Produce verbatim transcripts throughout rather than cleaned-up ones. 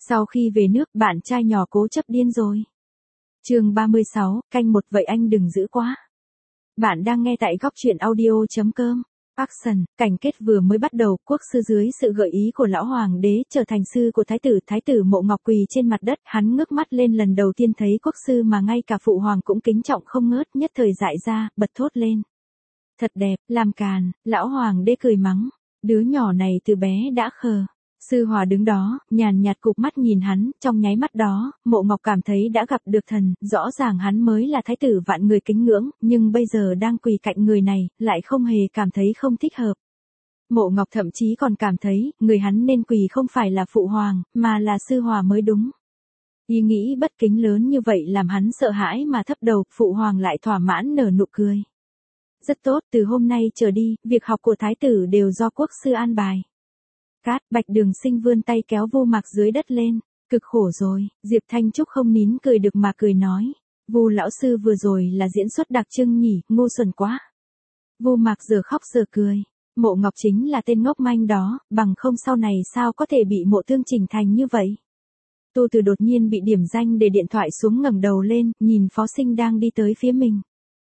Sau khi về nước, bạn trai nhỏ cố chấp điên rồi. Chương ba mươi sáu, canh một vậy anh đừng giữ quá. Bạn đang nghe tại góc truyện audio.com. Action, cảnh kết vừa mới bắt đầu, quốc sư dưới sự gợi ý của lão hoàng đế trở thành sư của thái tử, thái tử Mộ Ngọc quỳ trên mặt đất, hắn ngước mắt lên lần đầu tiên thấy quốc sư mà ngay cả phụ hoàng cũng kính trọng không ngớt, nhất thời dại ra, bật thốt lên. Thật đẹp, làm càn, lão hoàng đế cười mắng, đứa nhỏ này từ bé đã khờ. Sư Hòa đứng đó, nhàn nhạt cụp mắt nhìn hắn, trong nháy mắt đó, Mộ Ngọc cảm thấy đã gặp được thần, rõ ràng hắn mới là thái tử vạn người kính ngưỡng, nhưng bây giờ đang quỳ cạnh người này, lại không hề cảm thấy không thích hợp. Mộ Ngọc thậm chí còn cảm thấy, người hắn nên quỳ không phải là phụ hoàng, mà là Sư Hòa mới đúng. Ý nghĩ bất kính lớn như vậy làm hắn sợ hãi mà thấp đầu, phụ hoàng lại thỏa mãn nở nụ cười. Rất tốt, từ hôm nay trở đi, việc học của thái tử đều do quốc sư an bài. Cát, Bạch Đường Sinh vươn tay kéo Vu Mạc dưới đất lên, cực khổ rồi, Diệp Thanh Trúc không nín cười được mà cười nói, Vu lão sư vừa rồi là diễn xuất đặc trưng nhỉ, ngu xuẩn quá. Vu Mạc giờ khóc giờ cười, Mộ Ngọc chính là tên ngốc manh đó, bằng không sau này sao có thể bị Mộ Thương chỉnh thành như vậy. Tô Từ đột nhiên bị điểm danh để điện thoại xuống ngẩng đầu lên, nhìn Phó Sinh đang đi tới phía mình.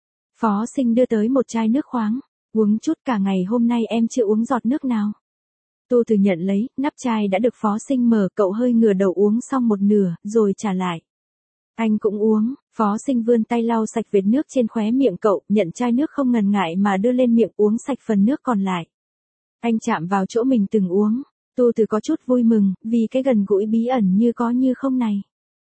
Phó Sinh đưa tới một chai nước khoáng, uống chút, cả ngày hôm nay em chưa uống giọt nước nào. Tô Từ nhận lấy, nắp chai đã được Phó Sinh mở, cậu hơi ngửa đầu uống xong một nửa, rồi trả lại. Anh cũng uống, Phó Sinh vươn tay lau sạch vệt nước trên khóe miệng cậu, nhận chai nước không ngần ngại mà đưa lên miệng uống sạch phần nước còn lại. Anh chạm vào chỗ mình từng uống, Tô Từ có chút vui mừng, vì cái gần gũi bí ẩn như có như không này.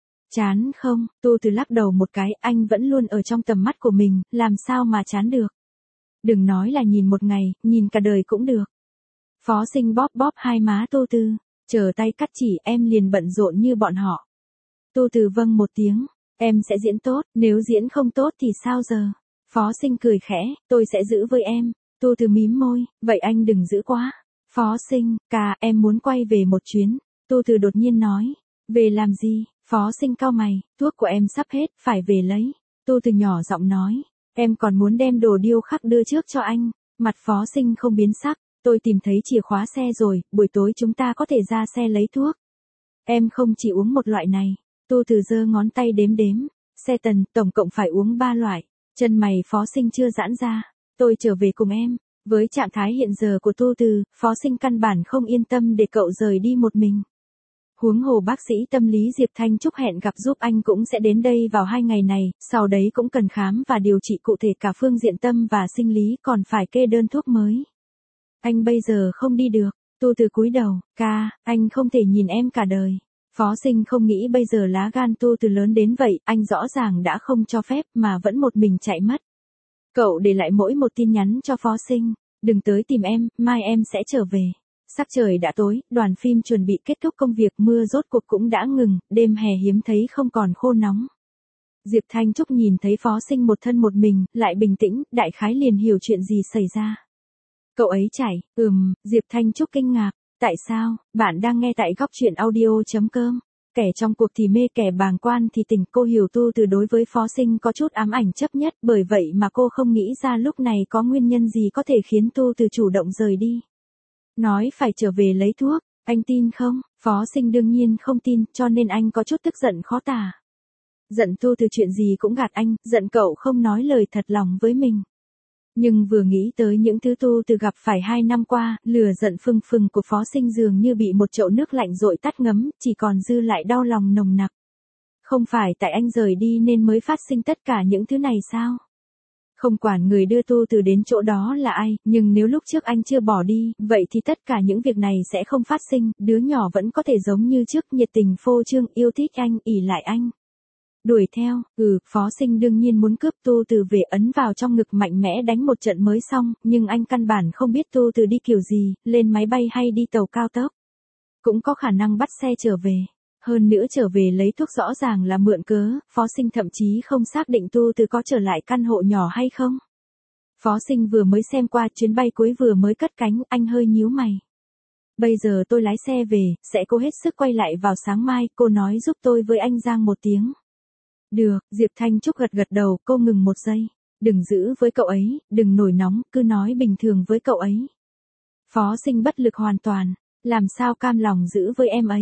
Chán không, Tô Từ lắc đầu một cái, anh vẫn luôn ở trong tầm mắt của mình, làm sao mà chán được. Đừng nói là nhìn một ngày, nhìn cả đời cũng được. Phó Sinh bóp bóp hai má Tô Từ, chờ tay cắt chỉ, em liền bận rộn như bọn họ. Tô Từ vâng một tiếng, em sẽ diễn tốt, nếu diễn không tốt thì sao giờ? Phó Sinh cười khẽ, tôi sẽ giữ với em. Tô Từ mím môi, vậy anh đừng giữ quá. Phó Sinh, ca, em muốn quay về một chuyến. Tô Từ đột nhiên nói, về làm gì? Phó Sinh cau mày, thuốc của em sắp hết, phải về lấy. Tô Từ nhỏ giọng nói, em còn muốn đem đồ điêu khắc đưa trước cho anh. Mặt Phó Sinh không biến sắc. Tôi tìm thấy chìa khóa xe rồi, buổi tối chúng ta có thể ra xe lấy thuốc. Em không chỉ uống một loại này. Tô Từ giơ ngón tay đếm đếm. Xe tần, tổng cộng phải uống ba loại. Chân mày Phó Sinh chưa giãn ra. Tôi trở về cùng em. Với trạng thái hiện giờ của Tô Từ, Phó Sinh căn bản không yên tâm để cậu rời đi một mình. Huống hồ bác sĩ tâm lý Diệp Thanh Trúc hẹn gặp giúp anh cũng sẽ đến đây vào hai ngày này, sau đấy cũng cần khám và điều trị cụ thể cả phương diện tâm và sinh lý, còn phải kê đơn thuốc mới. Anh bây giờ không đi được. Tô Từ cúi đầu, ca, anh không thể nhìn em cả đời. Phó Sinh không nghĩ bây giờ lá gan Tô Từ lớn đến vậy, anh rõ ràng đã không cho phép mà vẫn một mình chạy mất. Cậu để lại mỗi một tin nhắn cho Phó Sinh, đừng tới tìm em, mai em sẽ trở về. Sắc trời đã tối, đoàn phim chuẩn bị kết thúc công việc, mưa rốt cuộc cũng đã ngừng, đêm hè hiếm thấy không còn khô nóng. Diệp Thanh Trúc nhìn thấy Phó Sinh một thân một mình, lại bình tĩnh, đại khái liền hiểu chuyện gì xảy ra. Cậu ấy chảy, ừm, Diệp Thanh Trúc kinh ngạc, tại sao, bạn đang nghe tại góc truyện audio.com. Kẻ trong cuộc thì mê, kẻ bàng quan thì tỉnh, cô hiểu Tô Từ đối với Phó Sinh có chút ám ảnh chấp nhất, bởi vậy mà cô không nghĩ ra lúc này có nguyên nhân gì có thể khiến Tô Từ chủ động rời đi. Nói phải trở về lấy thuốc, anh tin không? Phó Sinh đương nhiên không tin, cho nên anh có chút tức giận khó tả. Giận Tô Từ chuyện gì cũng gạt anh, giận cậu không nói lời thật lòng với mình. Nhưng vừa nghĩ tới những thứ Tô Từ gặp phải hai năm qua, lửa giận phừng phừng của Phó Sinh dường như bị một chậu nước lạnh dội tắt ngấm, chỉ còn dư lại đau lòng nồng nặc. Không phải tại anh rời đi nên mới phát sinh tất cả những thứ này sao? Không quản người đưa Tô Từ đến chỗ đó là ai, nhưng nếu lúc trước anh chưa bỏ đi, vậy thì tất cả những việc này sẽ không phát sinh, đứa nhỏ vẫn có thể giống như trước, nhiệt tình phô trương, yêu thích anh, ỷ lại anh. Đuổi theo, ừ, Phó Sinh đương nhiên muốn cướp Tô Từ về, ấn vào trong ngực mạnh mẽ đánh một trận mới xong, nhưng anh căn bản không biết Tô Từ đi kiểu gì, lên máy bay hay đi tàu cao tốc. Cũng có khả năng bắt xe trở về. Hơn nữa trở về lấy thuốc rõ ràng là mượn cớ, Phó Sinh thậm chí không xác định Tô Từ có trở lại căn hộ nhỏ hay không. Phó Sinh vừa mới xem qua, chuyến bay cuối vừa mới cất cánh, anh hơi nhíu mày. Bây giờ tôi lái xe về, sẽ cố hết sức quay lại vào sáng mai, cô nói giúp tôi với anh Giang một tiếng. Được, Diệp Thanh Trúc gật gật đầu, cô ngừng một giây. Đừng giữ với cậu ấy, đừng nổi nóng, cứ nói bình thường với cậu ấy. Phó Sinh bất lực hoàn toàn, làm sao cam lòng giữ với em ấy.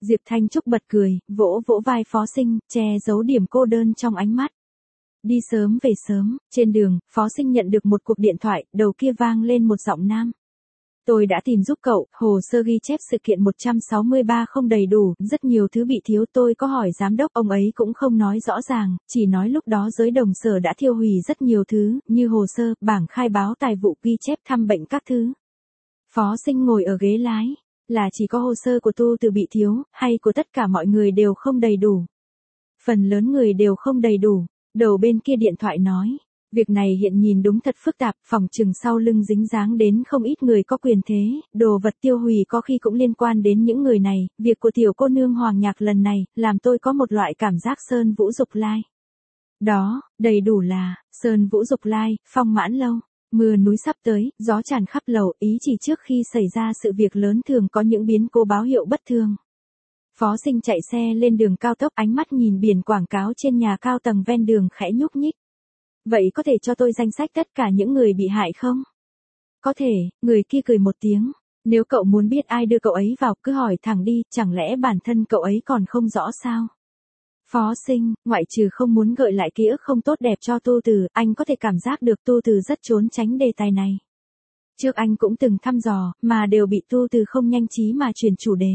Diệp Thanh Trúc bật cười, vỗ vỗ vai Phó Sinh, che giấu điểm cô đơn trong ánh mắt. Đi sớm về sớm, trên đường, Phó Sinh nhận được một cuộc điện thoại, đầu kia vang lên một giọng nam. Tôi đã tìm giúp cậu, hồ sơ ghi chép sự kiện một trăm sáu mươi ba không đầy đủ, rất nhiều thứ bị thiếu, tôi có hỏi giám đốc, ông ấy cũng không nói rõ ràng, chỉ nói lúc đó giới đồng sở đã thiêu hủy rất nhiều thứ, như hồ sơ, bảng khai báo tài vụ, ghi chép thăm bệnh các thứ. Phó Sinh ngồi ở ghế lái, là chỉ có hồ sơ của Tu Từ bị thiếu, hay của tất cả mọi người đều không đầy đủ? Phần lớn người đều không đầy đủ. Đầu bên kia điện thoại nói, việc này hiện nhìn đúng thật phức tạp, phòng trừng sau lưng dính dáng đến không ít người có quyền thế, đồ vật tiêu hủy có khi cũng liên quan đến những người này, việc của tiểu cô nương Hoàng Nhạc lần này, làm tôi có một loại cảm giác Sơn Vũ Dục Lai. Đó, đầy đủ là, Sơn Vũ Dục Lai, Phong Mãn Lâu, mưa núi sắp tới, gió tràn khắp lầu, ý chỉ trước khi xảy ra sự việc lớn thường có những biến cố báo hiệu bất thường. Phó Sinh chạy xe lên đường cao tốc, ánh mắt nhìn biển quảng cáo trên nhà cao tầng ven đường khẽ nhúc nhích. Vậy có thể cho tôi danh sách tất cả những người bị hại không? Có thể, người kia cười một tiếng. Nếu cậu muốn biết ai đưa cậu ấy vào, cứ hỏi thẳng đi, chẳng lẽ bản thân cậu ấy còn không rõ sao? Phó Sinh, ngoại trừ không muốn gợi lại ký ức không tốt đẹp cho Tu Từ, anh có thể cảm giác được Tu Từ rất trốn tránh đề tài này. Trước anh cũng từng thăm dò, mà đều bị Tu Từ không nhanh trí mà chuyển chủ đề.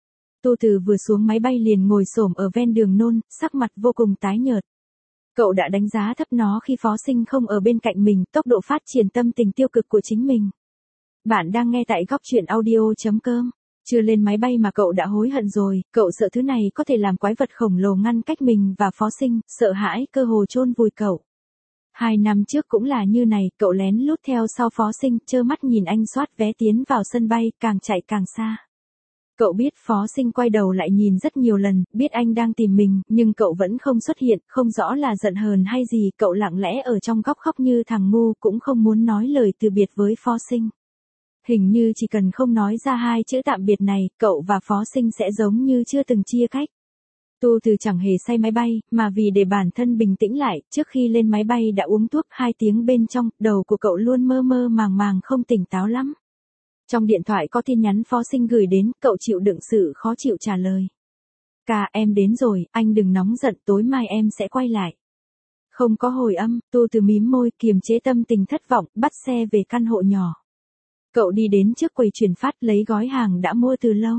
Tu Từ vừa xuống máy bay liền ngồi xổm ở ven đường nôn, sắc mặt vô cùng tái nhợt. Cậu đã đánh giá thấp nó khi Phó Sinh không ở bên cạnh mình, tốc độ phát triển tâm tình tiêu cực của chính mình. Bạn đang nghe tại góc truyện audio chấm com. Chưa lên máy bay mà cậu đã hối hận rồi, cậu sợ thứ này có thể làm quái vật khổng lồ ngăn cách mình và Phó Sinh, sợ hãi cơ hồ chôn vùi cậu. Hai năm trước cũng là như này, cậu lén lút theo sau Phó Sinh, trơ mắt nhìn anh soát vé tiến vào sân bay, càng chạy càng xa. Cậu biết Phó Sinh quay đầu lại nhìn rất nhiều lần, biết anh đang tìm mình, nhưng cậu vẫn không xuất hiện, không rõ là giận hờn hay gì, cậu lặng lẽ ở trong góc khóc như thằng ngu, cũng không muốn nói lời từ biệt với Phó Sinh. Hình như chỉ cần không nói ra hai chữ tạm biệt này, cậu và Phó Sinh sẽ giống như chưa từng chia cách. Tu Từ chẳng hề say máy bay, mà vì để bản thân bình tĩnh lại, trước khi lên máy bay đã uống thuốc hai tiếng bên trong, đầu của cậu luôn mơ mơ màng màng không tỉnh táo lắm. Trong điện thoại có tin nhắn Phó Sinh gửi đến, cậu chịu đựng sự khó chịu trả lời. Ca, em đến rồi, anh đừng nóng giận, tối mai em sẽ quay lại. Không có hồi âm, Tu Từ mím môi, kiềm chế tâm tình thất vọng, bắt xe về căn hộ nhỏ. Cậu đi đến trước quầy chuyển phát lấy gói hàng đã mua từ lâu.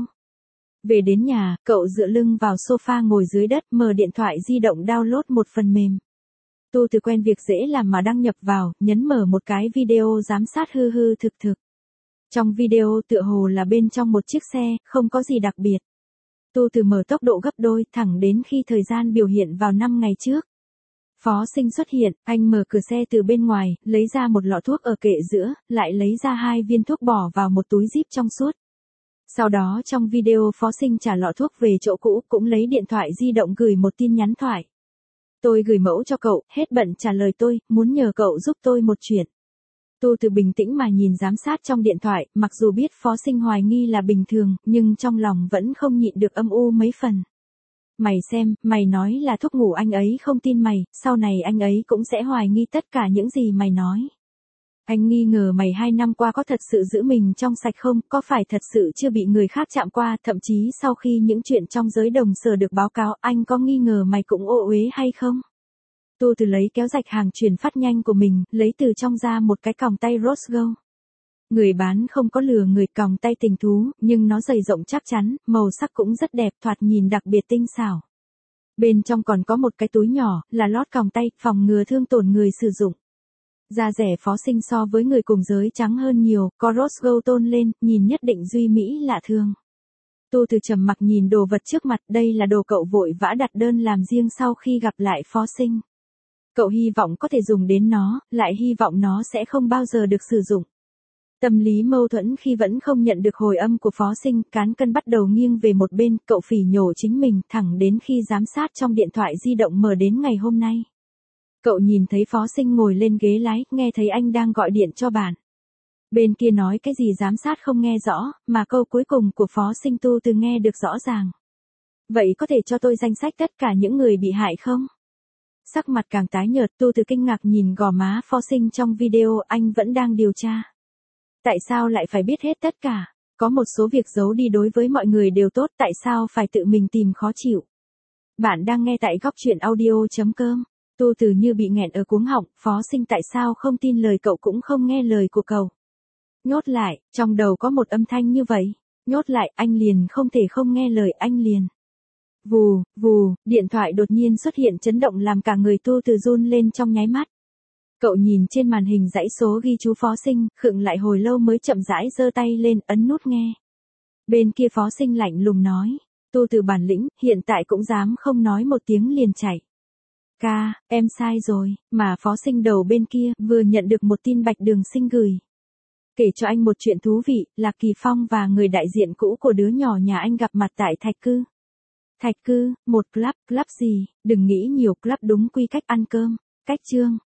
Về đến nhà, cậu dựa lưng vào sofa ngồi dưới đất, mở điện thoại di động download một phần mềm. Tu Từ quen việc dễ làm mà đăng nhập vào, nhấn mở một cái video giám sát hư hư thực thực. Trong video tựa hồ là bên trong một chiếc xe, không có gì đặc biệt. Tu Từ mở tốc độ gấp đôi, thẳng đến khi thời gian biểu hiện vào năm ngày trước. Phó Sinh xuất hiện, anh mở cửa xe từ bên ngoài, lấy ra một lọ thuốc ở kệ giữa, lại lấy ra hai viên thuốc bỏ vào một túi zip trong suốt. Sau đó trong video Phó Sinh trả lọ thuốc về chỗ cũ, cũng lấy điện thoại di động gửi một tin nhắn thoại. Tôi gửi mẫu cho cậu, hết bận trả lời tôi, muốn nhờ cậu giúp tôi một chuyện. Tu Từ bình tĩnh mà nhìn giám sát trong điện thoại, mặc dù biết Phó Sinh hoài nghi là bình thường, nhưng trong lòng vẫn không nhịn được âm u mấy phần. Mày xem, mày nói là thuốc ngủ, anh ấy không tin mày, sau này anh ấy cũng sẽ hoài nghi tất cả những gì mày nói. Anh nghi ngờ mày hai năm qua có thật sự giữ mình trong sạch không, có phải thật sự chưa bị người khác chạm qua, thậm chí sau khi những chuyện trong giới đồng sở được báo cáo, anh có nghi ngờ mày cũng ô uế hay không? Tu Từ lấy kéo rạch hàng chuyển phát nhanh của mình, lấy từ trong ra một cái còng tay Rose Gold. Người bán không có lừa người, còng tay tình thú, nhưng nó dày rộng chắc chắn, màu sắc cũng rất đẹp, thoạt nhìn đặc biệt tinh xảo. Bên trong còn có một cái túi nhỏ, là lót còng tay, phòng ngừa thương tổn người sử dụng. Da rẻ Phó Sinh so với người cùng giới trắng hơn nhiều, có Rose Gold tôn lên, nhìn nhất định duy mỹ lạ thường. Tu Từ trầm mặc nhìn đồ vật trước mặt, đây là đồ cậu vội vã đặt đơn làm riêng sau khi gặp lại Phó Sinh. Cậu hy vọng có thể dùng đến nó, lại hy vọng nó sẽ không bao giờ được sử dụng. Tâm lý mâu thuẫn khi vẫn không nhận được hồi âm của Phó Sinh, cán cân bắt đầu nghiêng về một bên, cậu phỉ nhổ chính mình, thẳng đến khi giám sát trong điện thoại di động mở đến ngày hôm nay. Cậu nhìn thấy Phó Sinh ngồi lên ghế lái, nghe thấy anh đang gọi điện cho bạn. Bên kia nói cái gì giám sát không nghe rõ, mà câu cuối cùng của Phó Sinh Tu Từ nghe được rõ ràng. Vậy có thể cho tôi danh sách tất cả những người bị hại không? Sắc mặt càng tái nhợt, Tu Từ kinh ngạc nhìn gò má Phó Sinh trong video, anh vẫn đang điều tra. Tại sao lại phải biết hết tất cả? Có một số việc giấu đi đối với mọi người đều tốt, tại sao phải tự mình tìm khó chịu. Bạn đang nghe tại góc chuyện audio.com. Tu Từ như bị nghẹn ở cuống họng, Phó Sinh tại sao không tin lời cậu cũng không nghe lời của cậu. Nhốt lại, trong đầu có một âm thanh như vậy. Nhốt lại, anh liền không thể không nghe lời, anh liền. Vù, vù, điện thoại đột nhiên xuất hiện chấn động làm cả người Tu Từ run lên trong nháy mắt. Cậu nhìn trên màn hình dãy số ghi chú Phó Sinh, khựng lại hồi lâu mới chậm rãi giơ tay lên ấn nút nghe. Bên kia Phó Sinh lạnh lùng nói, Tu Từ bản lĩnh, hiện tại cũng dám không nói một tiếng liền chạy. Ca, em sai rồi, mà Phó Sinh đầu bên kia vừa nhận được một tin Bạch Đường Sinh gửi. Kể cho anh một chuyện thú vị, Lạc Kỳ Phong và người đại diện cũ của đứa nhỏ nhà anh gặp mặt tại Thạch Cư. Thạch Cư, một club, club gì, đừng nghĩ nhiều, club đúng quy cách ăn cơm, cách chương.